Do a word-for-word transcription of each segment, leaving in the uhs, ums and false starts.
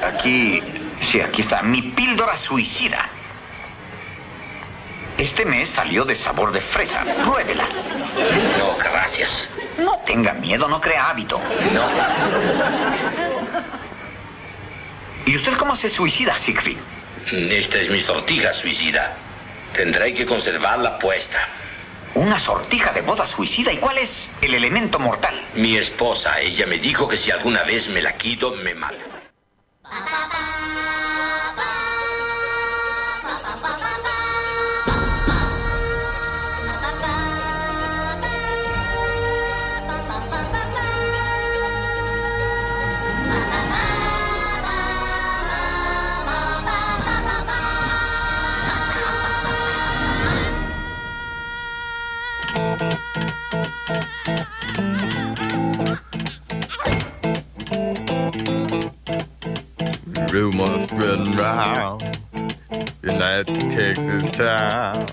Aquí, sí, aquí está, mi píldora suicida. Este mes salió de sabor de fresa. Pruébela. No, gracias. No tenga miedo, no crea hábito. No. ¿Y usted cómo se suicida, Siegfried? Esta es mi sortija suicida. Tendré que conservarla puesta. ¿Una sortija de boda suicida? ¿Y cuál es el elemento mortal? Mi esposa, ella me dijo que si alguna vez me la quito, me mata. Rumors spreading round in that Texas town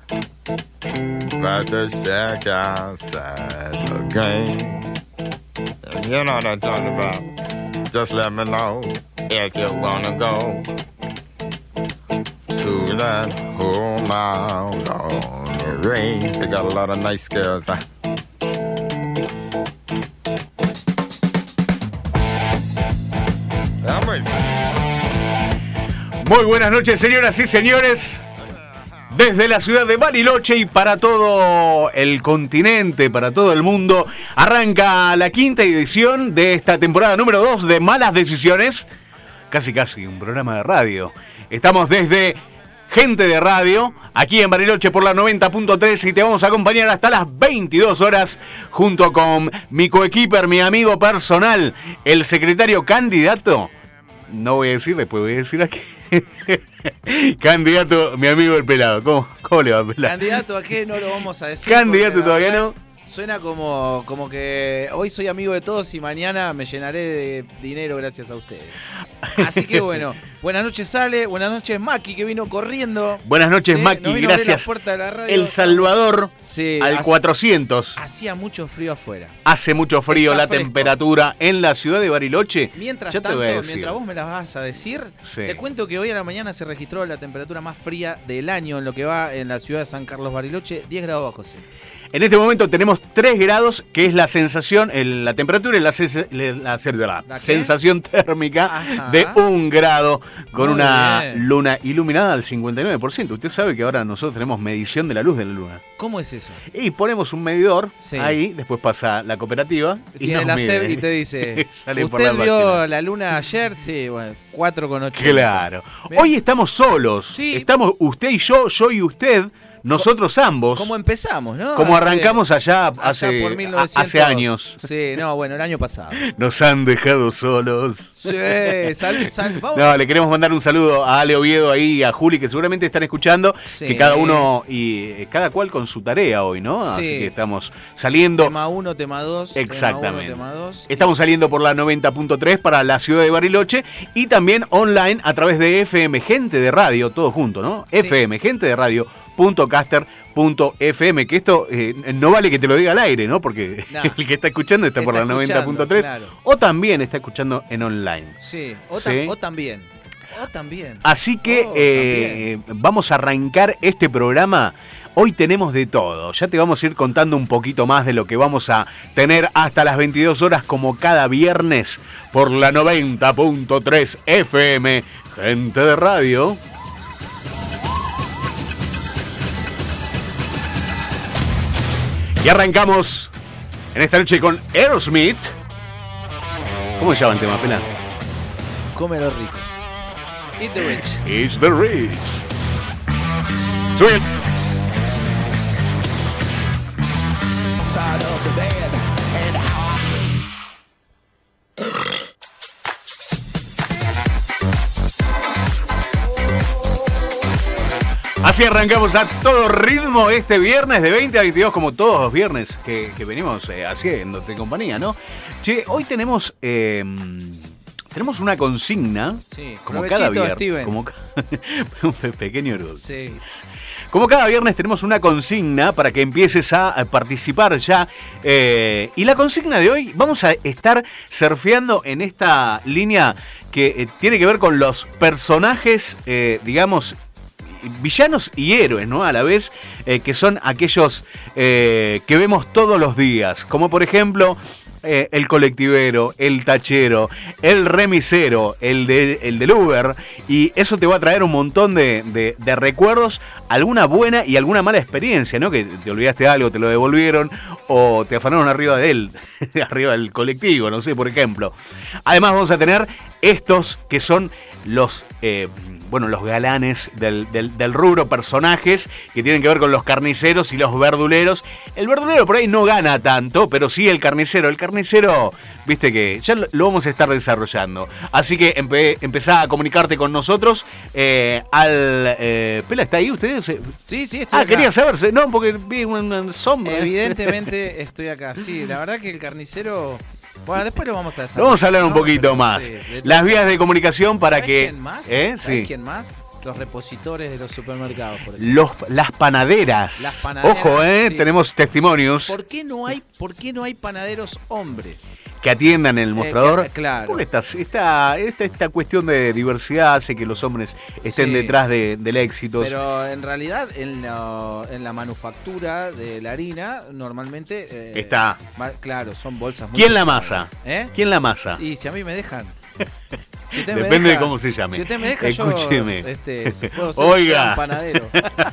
about the shack outside the game. And you know what I'm talking about. Just let me know if you wanna go to that home out on the range. They got a lot of nice girls. Huh? Muy buenas noches, señoras y señores. Desde la ciudad de Bariloche y para todo el continente, para todo el mundo, arranca la quinta edición de esta temporada número dos de Malas Decisiones. Casi casi un programa de radio. Estamos desde Gente de Radio, aquí en Bariloche por la noventa punto tres, y te vamos a acompañar hasta las veintidós horas junto con mi coequiper, mi amigo personal, el secretario candidato. No voy a decir, después voy a decir aquí. Candidato, mi amigo el pelado. ¿Cómo, cómo le va, pelado? ¿Candidato a qué? No lo vamos a decir. Candidato todavía no. Suena como, como que hoy soy amigo de todos y mañana me llenaré de dinero gracias a ustedes. Así que bueno, buenas noches Ale, buenas noches Maki que vino corriendo. Buenas noches, ¿sí? Maki, no gracias. El Salvador, sí, al hace, cuatrocientos. Hacía mucho frío afuera. Hace mucho frío. Está la fresco. Temperatura en la ciudad de Bariloche. Mientras ya tanto, mientras vos me las vas a decir, sí. Te cuento que hoy a la mañana se registró la temperatura más fría del año en lo que va en la ciudad de San Carlos Bariloche, diez grados bajo cero. En este momento tenemos tres grados, que es la sensación, el, la temperatura y la, la, la, la sensación térmica. Ajá. De un grado, con Muy una bien. Luna iluminada al cincuenta y nueve por ciento. Usted sabe que ahora nosotros tenemos medición de la luz de la luna. ¿Cómo es eso? Y ponemos un medidor, sí. Ahí, después pasa la cooperativa y, nos la mide. Y te dice, ¿usted por la vio página. La luna ayer? Sí, bueno, cuatro con ocho. Claro. ¿Ven? Hoy estamos solos. Sí. Estamos usted y yo, yo y usted. Nosotros ambos. Como empezamos, ¿no? Como arrancamos allá, allá hace, por mil novecientos, hace años. Sí, no, bueno, el año pasado. Nos han dejado solos. Sí, sal, sal, vamos. No, le queremos mandar un saludo a Ale Oviedo ahí y a Juli, que seguramente están escuchando. Sí. Que cada uno y cada cual con su tarea hoy, ¿no? Sí. Así que estamos saliendo. Tema uno, tema dos. Exactamente. Tema uno, tema dos. Estamos saliendo por la noventa punto tres para la ciudad de Bariloche y también online a través de F M Gente de Radio, todo junto, ¿no? Sí. F M Gente de Radio punto caster punto f m, que esto eh, no vale que te lo diga al aire, ¿no? Porque no. El que está escuchando está, está por la noventa punto tres, claro. O también está escuchando en online. Sí, o, ¿sí? Ta- o también. O también. Así que oh, eh, también. Vamos a arrancar este programa. Hoy tenemos de todo. Ya te vamos a ir contando un poquito más de lo que vamos a tener hasta las veintidós horas, como cada viernes, por la noventa punto tres F M, Gente de Radio. Y arrancamos en esta noche con Aerosmith. ¿Cómo se llama el tema, Pela? Come lo rico. Eat the rich. Eat the rich. Sweet. Side of the bed and así arrancamos a todo ritmo este viernes de veinte a veintidós, como todos los viernes que, que venimos eh, haciéndote compañía, ¿no? Che, hoy tenemos eh, tenemos una consigna, Sí, como provechito, cada viernes. Steven. Como ca- un pe- pequeño eructo. Sí. Como cada viernes tenemos una consigna para que empieces a, a participar ya. Eh, y la consigna de hoy, vamos a estar surfeando en esta línea que eh, tiene que ver con los personajes, eh, digamos, villanos y héroes, ¿no? A la vez, eh, que son aquellos eh, que vemos todos los días, como por ejemplo eh, el colectivero, el tachero, el remisero, el, de, el del Uber, y eso te va a traer un montón de, de, de recuerdos, alguna buena y alguna mala experiencia, ¿no? Que te olvidaste algo, te lo devolvieron o te afanaron arriba de él, arriba del colectivo, no sé, por ejemplo. Además vamos a tener estos que son los... Eh, bueno, los galanes del, del, del rubro, personajes que tienen que ver con los carniceros y los verduleros. El verdulero por ahí no gana tanto, pero sí el carnicero. El carnicero, viste que ya lo, lo vamos a estar desarrollando. Así que empe, empezá a comunicarte con nosotros eh, al... Eh, ¿Pela está ahí ustedes? Sí, sí, estoy Ah, acá. quería saberse. No, porque vi una sombra. Evidentemente estoy acá. Sí, la verdad que el carnicero... Bueno, después lo vamos a desarrollar. Vamos a hablar un ¿no? poquito Pero, más. sí, de- Las vías de comunicación para ¿Sabés que... quién más? ¿Eh? ¿Sabés Sí. quién más? Los repositores de los supermercados, por ejemplo. Los, las panaderas. Las panaderas, Ojo, eh, sí. tenemos testimonios ¿Por qué no hay, por qué no hay panaderos hombres? que atiendan el mostrador. que- claro. Porque esta, esta, esta, esta cuestión de diversidad hace que los hombres estén Sí. detrás de, del éxito. Pero en realidad en la, en la manufactura de la harina normalmente eh, Está. ma- claro, son bolsas muy ¿Quién la pesadas. masa? ¿Eh? ¿Quién la masa? Y si a mí me dejan. Si usted me Depende deja- de cómo se llame. Si usted me deja, Escúcheme. yo este, puedo ser Oiga. un panadero.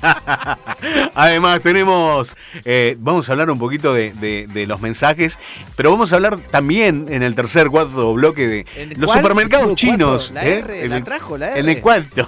Además tenemos, eh, vamos a hablar un poquito de, de- de los mensajes, pero vamos a hablar también en el tercer, cuarto bloque de ¿En los cuál? supermercados ¿Cuál? chinos. La ¿eh? R, En la el- trajo la En R. el cuarto.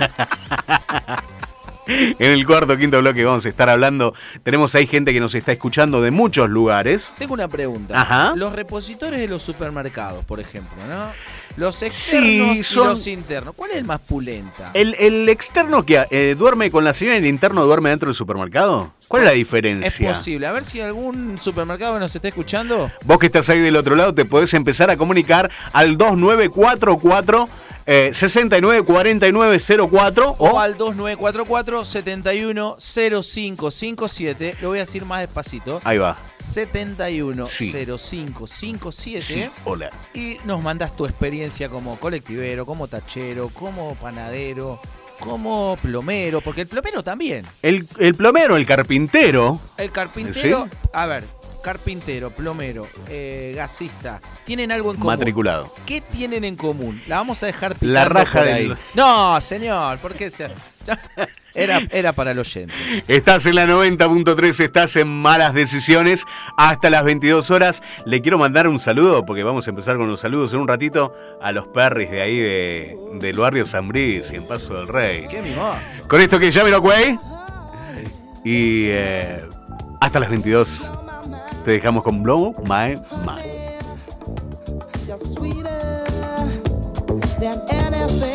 En el cuarto, quinto bloque vamos a estar hablando. Tenemos ahí gente que nos está escuchando de muchos lugares. Tengo una pregunta. Ajá. Los repositores de los supermercados, por ejemplo, ¿no? Los Sí, externos y son- los internos. ¿Cuál es el más pulenta? El, el externo que eh, duerme con la señora y el interno duerme dentro del supermercado. ¿Cuál es la Es diferencia? posible. A ver si algún supermercado nos está escuchando. Vos que estás ahí del otro lado te podés empezar a comunicar al dos nueve cuatro cuatro eh, seis nueve cuatro nueve cero cuatro O o al dos nueve cuatro cuatro siete uno cero cinco cinco siete. Lo voy a decir más despacito. ahí va. siete uno Sí. cero cinco cinco siete. Sí, hola. Y nos mandas tu experiencia como colectivero, como tachero, como panadero, como plomero, porque el plomero también. El, el plomero, el carpintero, El carpintero, ¿Sí? a ver, carpintero, plomero, eh, gasista, tienen algo en común. matriculado. ¿Qué tienen en común? La vamos a dejar picando La raja por del- ahí. No, señor, porque se... ya- era, era para el oyente. Estás en la noventa punto tres, estás en Malas Decisiones hasta las veintidós horas. Le quiero mandar un saludo, porque vamos a empezar con los saludos en un ratito, a los perris de ahí de, del barrio San Bris y en Paso del Rey. Qué mimoso. Con esto que ya me lo cuey. Y eh, hasta las veintidós te dejamos con Blow My Mind. You're sweeter than anything